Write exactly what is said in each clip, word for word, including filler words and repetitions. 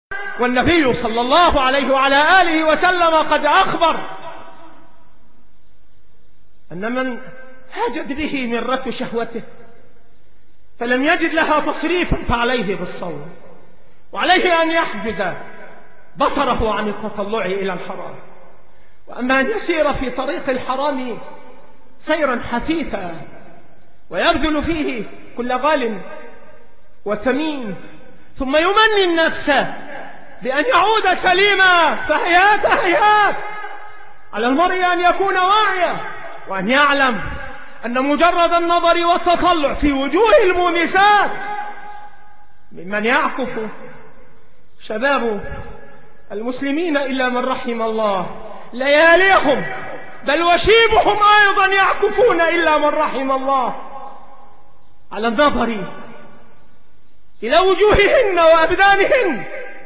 والنبي صلى الله عليه وعلى آله وسلم قد أخبر أن من هاجت به مرة شهوته فلم يجد لها تصريفا فعليه بالصوم، وعليه أن يحجز بصره عن التطلع إلى الحرام، وأما أن يسير في طريق الحرام سيرا حثيثا ويبذل فيه كل غال وثمين ثم يمني النفس بأن يعود سليما، فهيات هيات على المرء أن يكون واعيا وأن يعلم أن مجرد النظر والتطلع في وجوه المومسات ممن يعكف شباب المسلمين إلا من رحم الله لياليهم، بل وشيبهم أيضا يعكفون إلا من رحم الله على النظر إلى وجوههن وأبدانهن،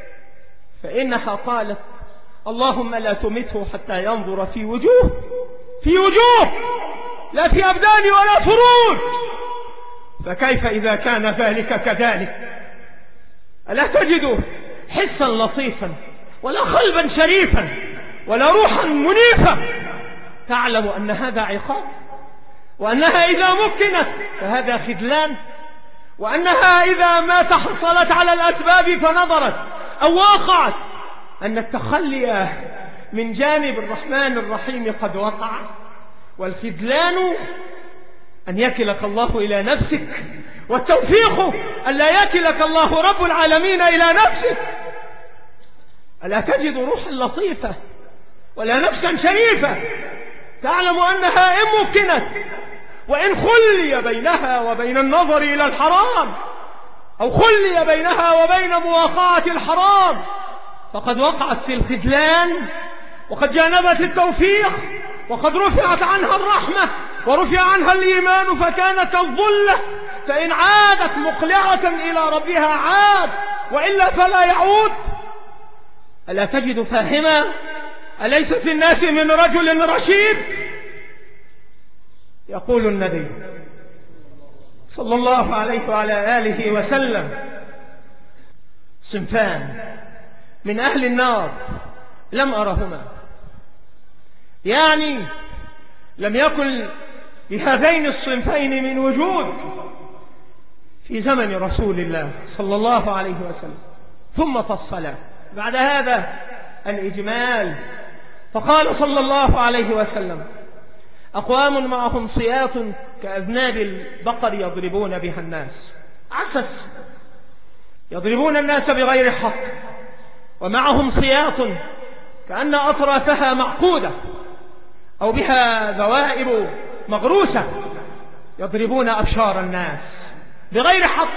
فإنها قالت اللهم لا تمته حتى ينظر في وجوه في وجوه لا في أبدان ولا فروج، فكيف إذا كان ذلك كذلك؟ ألا تجد حسا لطيفا ولا قلبا شريفا ولا روحا منيفة تعلم أن هذا عقاب، وأنها إذا مكنت فهذا خذلان، وأنها إذا ما تحصلت على الأسباب فنظرت أو واقعت أن التخلي من جانب الرحمن الرحيم قد وقع، والخذلان أن يكلك الله إلى نفسك، والتوفيق أن لا يكلك الله رب العالمين إلى نفسك. ألا تجد روحا لطيفة ولا نفسا شريفة تعلم أنها إن مكنت وإن خلي بينها وبين النظر إلى الحرام أو خلي بينها وبين مواقعة الحرام فقد وقعت في الخذلان، وقد جانبت التوفيق، وقد رفعت عنها الرحمة ورفع عنها الإيمان فكانت الظلة، فإن عادت مقلعة إلى ربها عاد وإلا فلا يعود. ألا تجد فاهما؟ أليس في الناس من رجل رشيد؟ يقول النبي صلى الله عليه وعلى آله وسلم صنفان من أهل النار لم أرهما، يعني لم يكن لهذين الصنفين من وجود في زمن رسول الله صلى الله عليه وسلم. ثم فصل بعد هذا الإجمال فقال صلى الله عليه وسلم أقوام معهم صياط كأذناب البقر يضربون بها الناس، عسس يضربون الناس بغير حق، ومعهم صياط كأن أطرافها معقودة أو بها ذوائب مغروسة يضربون أبشار الناس بغير حق.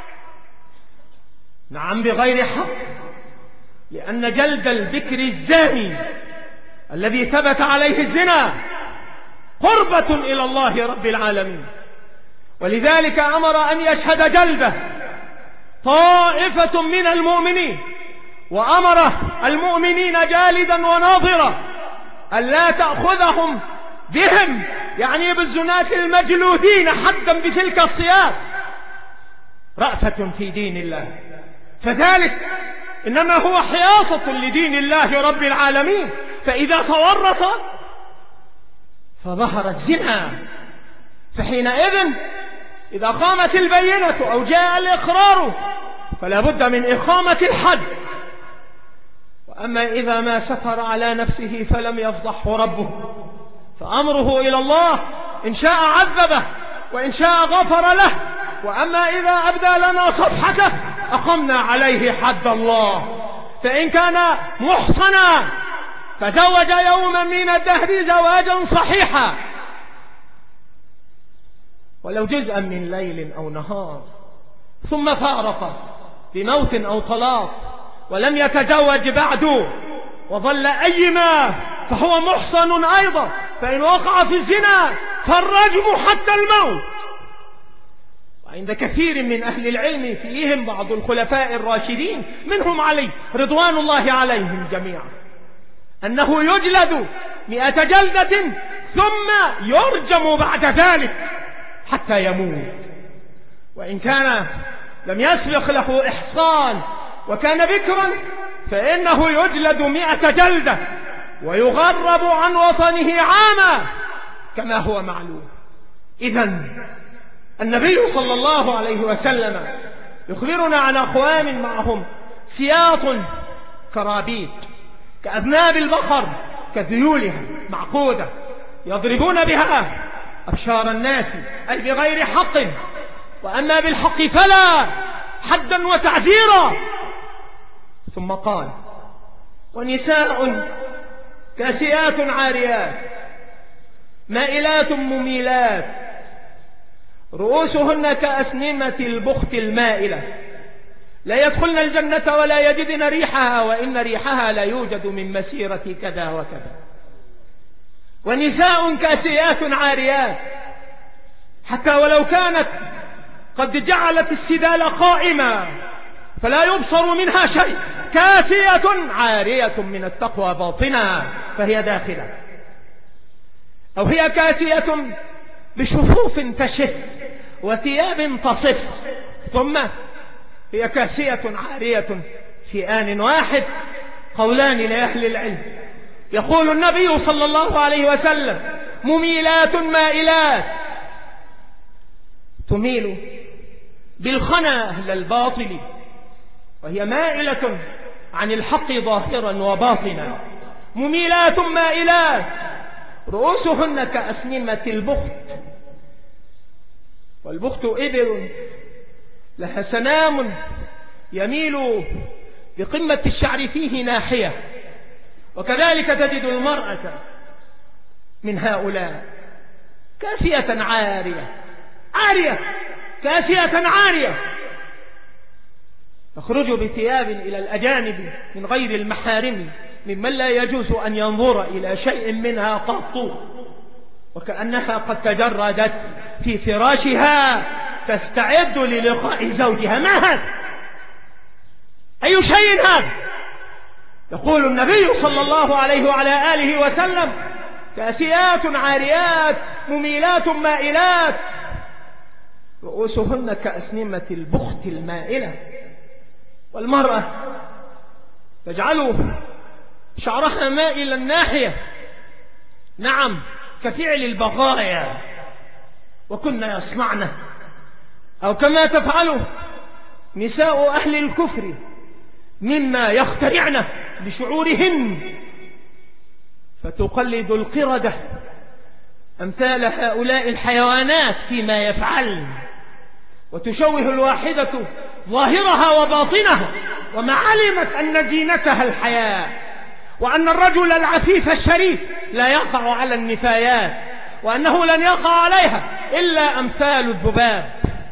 نعم بغير حق، لأن جلد الذكر الزاني الذي ثبت عليه الزنا قربة إلى الله رب العالمين، ولذلك أمر أن يشهد جلده طائفة من المؤمنين، وأمر المؤمنين جالدا وناظرا ألا تأخذهم بهم، يعني بالزناة المجلودين حدا بتلك الصياغ، رأفة في دين الله، فذلك إنما هو حياطة لدين الله رب العالمين. فإذا تورط فظهر الزنا، فحينئذ إذا قامت البينة أو جاء الإقرار فلا بد من إقامة الحد. وأما إذا ما ستر على نفسه فلم يفضحه ربه فأمره إلى الله، إن شاء عذبه وإن شاء غفر له، وأما إذا أبدى لنا صفحته أقمنا عليه حد الله. فإن كان محصنا فزوج يوما من الدهر زواجا صحيحا ولو جزءا من ليل أو نهار، ثم فارق بموت أو طلاق ولم يتزوج بعد وظل أيما فهو محصن أيضا، فإن وقع في الزنا فالرجم حتى الموت. وعند كثير من أهل العلم فيهم بعض الخلفاء الراشدين منهم علي رضوان الله عليهم جميعا أنه يجلد مئة جلدة ثم يرجم بعد ذلك حتى يموت. وإن كان لم يسبق له إحصان وكان بكرا فإنه يجلد مئة جلدة ويغرب عن وطنه عاما كما هو معلوم. إذن النبي صلى الله عليه وسلم يخبرنا عن أقوام معهم سياط كرابيط كأذناب البقر كذيولها معقودة يضربون بها أبشار الناس أي بغير حق، وأما بالحق فلا، حدا وتعزيرا. ثم قال: ونساء كاسيات عاريات مائلات مميلات رؤوسهن كأسنمة البخت المائلة لا يدخلن الجنة ولا يجدن ريحها وإن ريحها لا يوجد من مسيرة كذا وكذا. ونساء كاسيات عاريات، حتى ولو كانت قد جعلت السدال قائمة فلا يبصر منها شيء، كاسية عارية من التقوى باطنها فهي داخلة، أو هي كاسية بشفوف تشف وثياب تصف، ثم هي كاسية عارية في آن واحد. قولان لأهل العلم. يقول النبي صلى الله عليه وسلم: مميلات مائلات، تميل بالخنا أهل الباطل وهي مائلة عن الحق ظاهرا وباطنا. مميلات مائلات رؤوسهن كأسنمة البخت، والبخت إبل لها سنام يميل بقمة الشعر فيه ناحية، وكذلك تجد المرأة من هؤلاء كاسية عارية عارية كاسية عارية تخرج بثياب إلى الأجانب من غير المحارم ممن لا يجوز أن ينظر إلى شيء منها قط، وكأنها قد تجردت في فراشها تستعد للقاء زوجها. ما هذا؟ أي شيء هذا؟ يقول النبي صلى الله عليه وعلى آله وسلم: كاسيات عاريات مميلات مائلات رؤوسهن كأسنمة البخت المائلة. والمرأة تجعل شعرها مائلا ناحية، نعم، كفعل البغايا وكنا يصنعنه، أو كما تفعله نساء أهل الكفر مما يخترعنه بشعورهن، فتقلد القردة أمثال هؤلاء الحيوانات فيما يفعلن، وتشوه الواحدة ظاهرها وباطنها، وما علمت أن زينتها الحياة، وأن الرجل العفيف الشريف لا يقع على النفايات، وأنه لن يقع عليها إلا أمثال الذباب.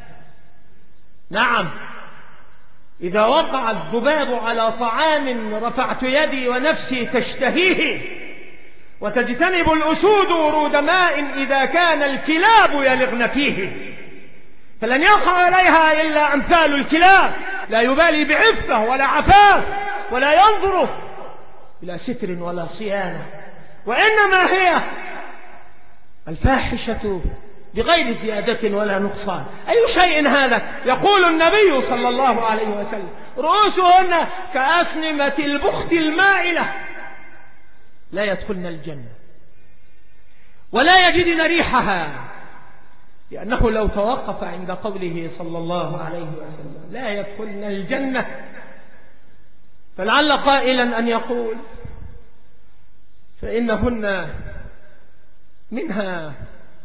نعم، إذا وقع الذباب على طعام رفعت يدي ونفسي تشتهيه، وتجتنب الأسود ورود ماء إذا كان الكلاب يلغن فيه، فلن يقع عليها إلا أمثال الكلاب، لا يبالي بعفة ولا عفاف ولا ينظر إلى ستر ولا صيانة، وإنما هي الفاحشة بغير زيادة ولا نقصان. أي شيء هذا؟ يقول النبي صلى الله عليه وسلم: رؤوسهن كأسنمة البخت المائلة لا يدخلن الجنة ولا يجدن ريحها، لأنه لو توقف عند قوله صلى الله عليه وسلم لا يدخلن الجنة، فلعل قائلا أن يقول: فإنهن منها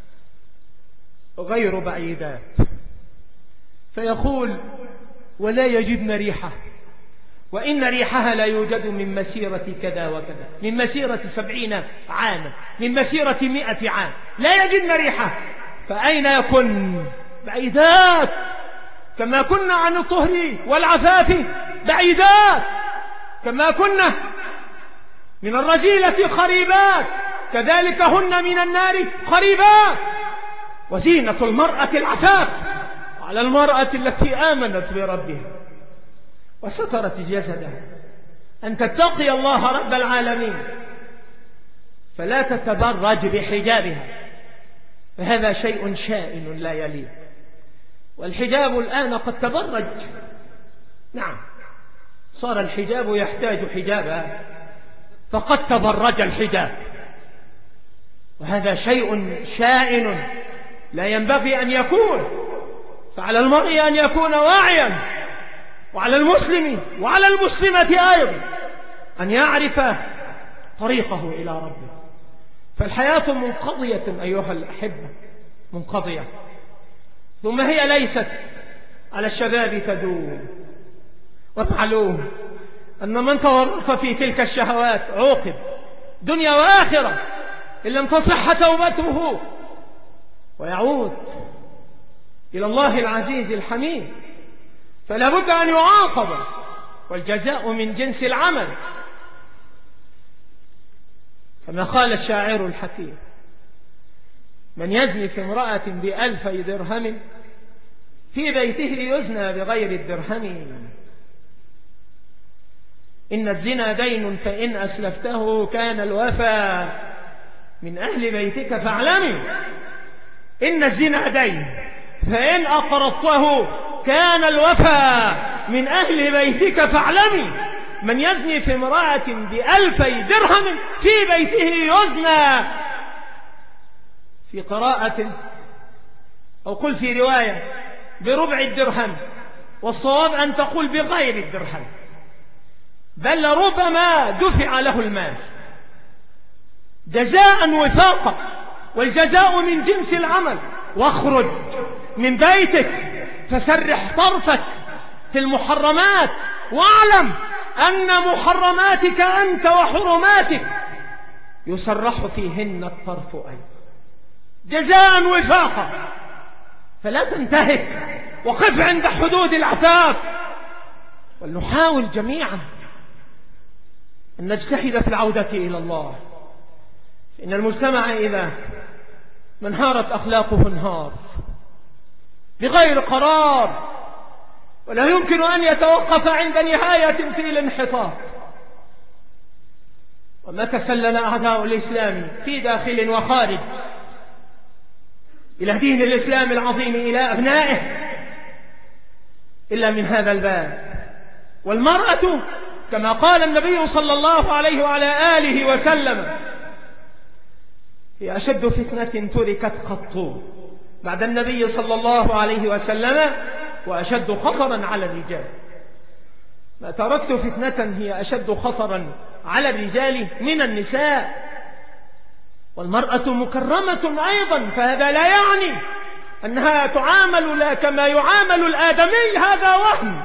غير بعيدات، فيقول: ولا يجدن ريحه، وإن ريحها لا يوجد من مسيرة كذا وكذا، من مسيرة سبعين عاما، من مسيرة مئة عام، لا يجدن ريحه. فأين يكن؟ بعيدات، كما كنا عن الطهر والعفاف بعيدات، كما كنا من الرذيلة قريبات، كذلك هن من النار قريبات. وزينة المرأة العفاف على المرأة التي آمنت بربها وسترت جسدها أن تتقي الله رب العالمين فلا تتبرج بحجابها، فهذا شيء شائن لا يليق. والحجاب الآن قد تبرج، نعم، صار الحجاب يحتاج حجابا، فقد تبرج الحجاب، وهذا شيء شائن لا ينبغي أن يكون. فعلى المرء أن يكون واعيا، وعلى المسلم وعلى المسلمة أيضا أن يعرف طريقه إلى ربه. فالحياة منقضية أيها الأحبة، منقضية، ثم هي ليست على الشباب تدوم. ومعلوم أن من تورط في تلك الشهوات عوقب دنيا وآخرة إن لم تصح توبته، ويعود إلى الله العزيز الحميد. فلا بد أن يعاقب، والجزاء من جنس العمل، كما قال الشاعر الحكيم: من يزني في امرأة بألفي درهم في بيته يزنى بغير الدرهم. إن الزنا دين فإن أسلفته كان الوفى من أهل بيتك فاعلمي. إن الزنا دين فإن أقرضته كان الوفى من أهل بيتك فاعلمي. من يزني في امرأة بألفي درهم في بيته يزنى، في قراءة أو قل في رواية بربع الدرهم، والصواب أن تقول بغير الدرهم، بل ربما دفع له المال جزاء وفاقا، والجزاء من جنس العمل. واخرج من بيتك فسرح طرفك في المحرمات، واعلم أن محرماتك أنت وحرماتك يسرح فيهن الطرف أيضا جزاء وفاقا. فلا تنتهك، وقف عند حدود العفاف. ولنحاول جميعا أن نجتهد في العودة إلى الله. إن المجتمع إذا ما انهارت أخلاقه انهار بغير قرار، ولا يمكن أن يتوقف عند نهاية في الانحطاط. وما تسلل أعداء الإسلام في داخل وخارج إلى دين الإسلام العظيم إلى أبنائه إلا من هذا الباب. والمرأة كما قال النبي صلى الله عليه وعلى آله وسلم هي أشد فتنة تركت خط بعد النبي صلى الله عليه وسلم، وأشد خطرا على الرجال. ما تركت فتنة هي أشد خطرا على الرجال من النساء. والمرأة مكرمة أيضا، فهذا لا يعني أنها تعامل لا كما يعامل الآدمي، هذا وهم.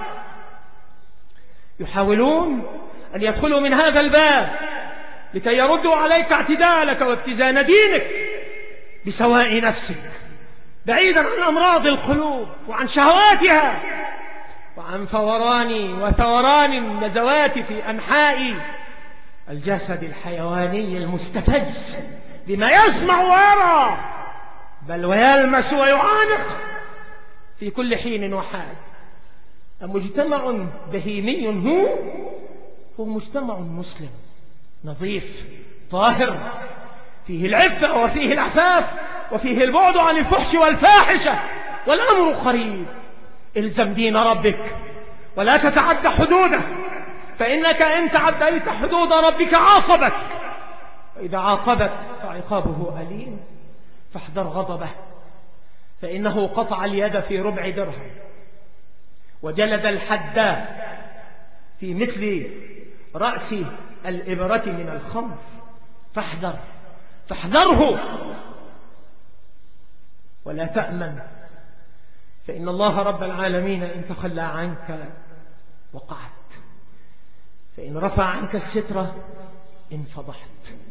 يحاولون أن يدخلوا من هذا الباب لكي يردوا عليك اعتدالك واتزان دينك بسواء نفسك، بعيدا عن أمراض القلوب وعن شهواتها وعن فوران وثوران النزوات في أنحاء الجسد الحيواني المستفز بما يسمع ويرى، بل ويلمس ويعانق في كل حين وحال. مجتمع بهيمي هو هو مجتمع مسلم نظيف طاهر، فيه العفة وفيه العفاف وفيه البعد عن الفحش والفاحشة، والأمر قريب. الزم دين ربك ولا تتعدى حدوده، فإنك إن تعديت حدود ربك عاقبك، وإذا عاقبك فعقابه أليم. فاحذر غضبه، فإنه قطع اليد في ربع درهم، وجلد الحد في مثل رأس الإبرة من الخمر. فاحذر، فاحذره ولا تأمن، فإن الله رب العالمين إن تخلى عنك وقعت، فإن رفع عنك السترة انفضحت.